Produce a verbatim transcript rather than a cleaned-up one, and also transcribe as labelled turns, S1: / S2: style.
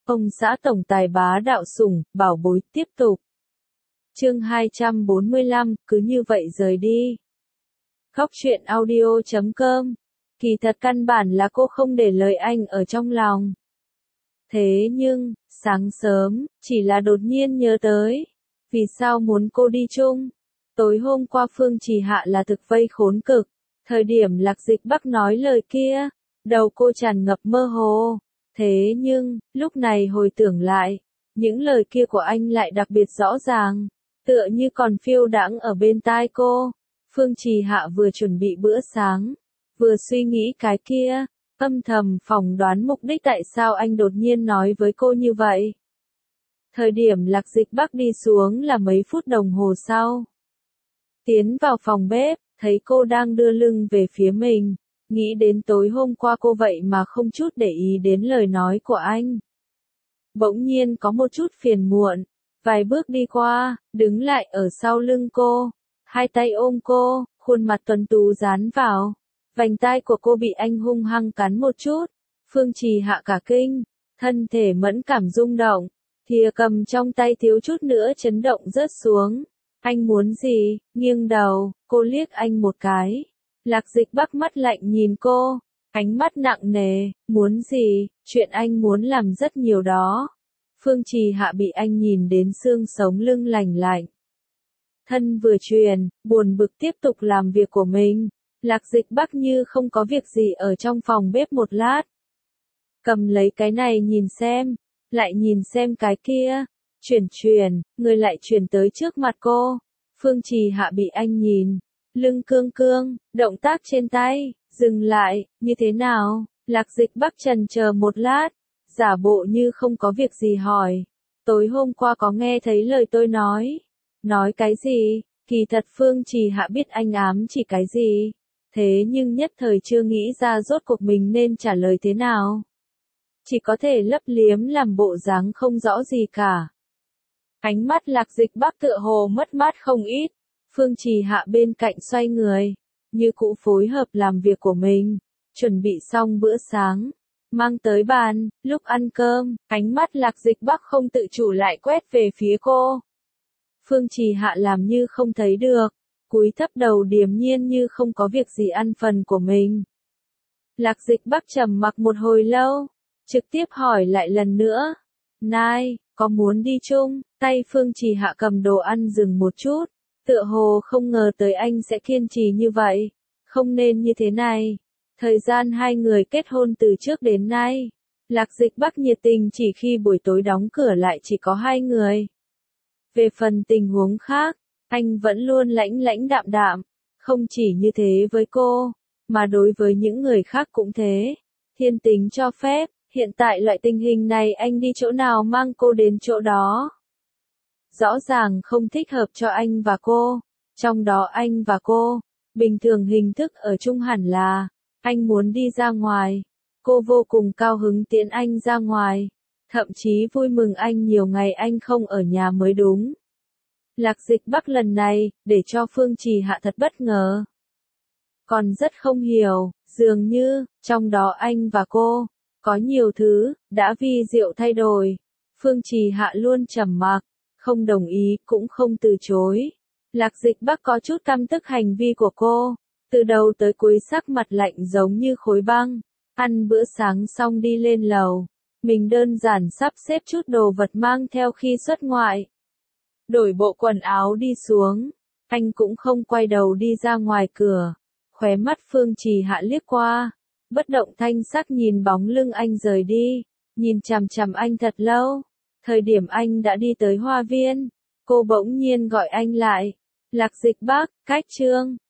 S1: Ông xã tổng tài bá đạo sủng, bảo bối tiếp tục. Chương hai trăm bốn mươi lăm, cứ như vậy rời đi. Góc truyện audio chấm com. Kỳ thật căn bản là cô không để lời anh ở trong lòng. Thế nhưng, sáng sớm, chỉ là đột nhiên nhớ tới. Vì sao muốn cô đi chung? Tối hôm qua Phương Trì Hạ là thực vây khốn cực. Thời điểm Lạc Dịch Bắc nói lời kia, đầu cô tràn ngập mơ hồ. Thế nhưng, lúc này hồi tưởng lại, những lời kia của anh lại đặc biệt rõ ràng, tựa như còn phiêu đãng ở bên tai cô. Phương Trì Hạ vừa chuẩn bị bữa sáng, vừa suy nghĩ cái kia, âm thầm phỏng đoán mục đích tại sao anh đột nhiên nói với cô như vậy. Thời điểm Lạc Dịch Bắc đi xuống là mấy phút đồng hồ sau. Tiến vào phòng bếp, thấy cô đang đưa lưng về phía mình, nghĩ đến tối hôm qua cô vậy mà không chút để ý đến lời nói của anh. Bỗng nhiên có một chút phiền muộn, vài bước đi qua, đứng lại ở sau lưng cô, hai tay ôm cô, khuôn mặt tuấn tú dán vào, vành tai của cô bị anh hung hăng cắn một chút. Phương Trì Hạ cả kinh, thân thể mẫn cảm rung động, thìa cầm trong tay thiếu chút nữa chấn động rớt xuống. Anh muốn gì? Nghiêng đầu, cô liếc anh một cái. Lạc Dịch Bắc mắt lạnh nhìn cô, ánh mắt nặng nề, muốn gì? Chuyện anh muốn làm rất nhiều đó. Phương Trì Hạ bị anh nhìn đến xương sống lưng lành lạnh. Thân vừa truyền, buồn bực tiếp tục làm việc của mình. Lạc Dịch Bắc như không có việc gì ở trong phòng bếp một lát. Cầm lấy cái này nhìn xem, lại nhìn xem cái kia. Chuyển chuyển, người lại chuyển tới trước mặt cô. Phương Trì Hạ bị anh nhìn. Lưng cương cương, động tác trên tay, dừng lại, như thế nào? Lạc Dịch Bắc chần chờ một lát, giả bộ như không có việc gì hỏi. Tối hôm qua có nghe thấy lời tôi nói. Nói cái gì? Kỳ thật Phương Trì Hạ biết anh ám chỉ cái gì. Thế nhưng nhất thời chưa nghĩ ra rốt cuộc mình nên trả lời thế nào. Chỉ có thể lấp liếm làm bộ dáng không rõ gì cả. Ánh mắt Lạc Dịch Bắc tựa hồ mất mát không ít. Phương Trì Hạ bên cạnh xoay người, như cũ phối hợp làm việc của mình, chuẩn bị xong bữa sáng, mang tới bàn. Lúc ăn cơm, ánh mắt Lạc Dịch Bắc không tự chủ lại quét về phía cô. Phương Trì Hạ làm như không thấy được, cúi thấp đầu điềm nhiên như không có việc gì ăn phần của mình. Lạc Dịch Bắc trầm mặc một hồi lâu, trực tiếp hỏi lại lần nữa. Nai, có muốn đi chung? Tay Phương Trì Hạ cầm đồ ăn dừng một chút, tựa hồ không ngờ tới anh sẽ kiên trì như vậy. Không nên như thế này. Thời gian hai người kết hôn từ trước đến nay, Lạc Dịch Bắc nhiệt tình chỉ khi buổi tối đóng cửa lại chỉ có hai người. Về phần tình huống khác, anh vẫn luôn lãnh lãnh đạm đạm, không chỉ như thế với cô, mà đối với những người khác cũng thế. Thiên tính cho phép, hiện tại loại tình hình này anh đi chỗ nào mang cô đến chỗ đó. Rõ ràng không thích hợp cho anh và cô, trong đó anh và cô, bình thường hình thức ở chung hẳn là, anh muốn đi ra ngoài, cô vô cùng cao hứng tiễn anh ra ngoài, thậm chí vui mừng anh nhiều ngày anh không ở nhà mới đúng. Lạc Dịch Bắc lần này, để cho Phương Trì Hạ thật bất ngờ. Còn rất không hiểu, dường như, trong đó anh và cô, có nhiều thứ, đã vi diệu thay đổi. Phương Trì Hạ luôn trầm mặc, không đồng ý, cũng không từ chối. Lạc Dịch Bắc có chút căm tức hành vi của cô, từ đầu tới cuối sắc mặt lạnh giống như khối băng. Ăn bữa sáng xong đi lên lầu, mình đơn giản sắp xếp chút đồ vật mang theo khi xuất ngoại. Đổi bộ quần áo đi xuống, anh cũng không quay đầu đi ra ngoài cửa. Khóe mắt Phương Trì Hạ liếc qua, bất động thanh sắc nhìn bóng lưng anh rời đi, nhìn chằm chằm anh thật lâu. Thời điểm anh đã đi tới hoa viên, cô bỗng nhiên gọi anh lại. Lạc Dịch Bắc, cách chương.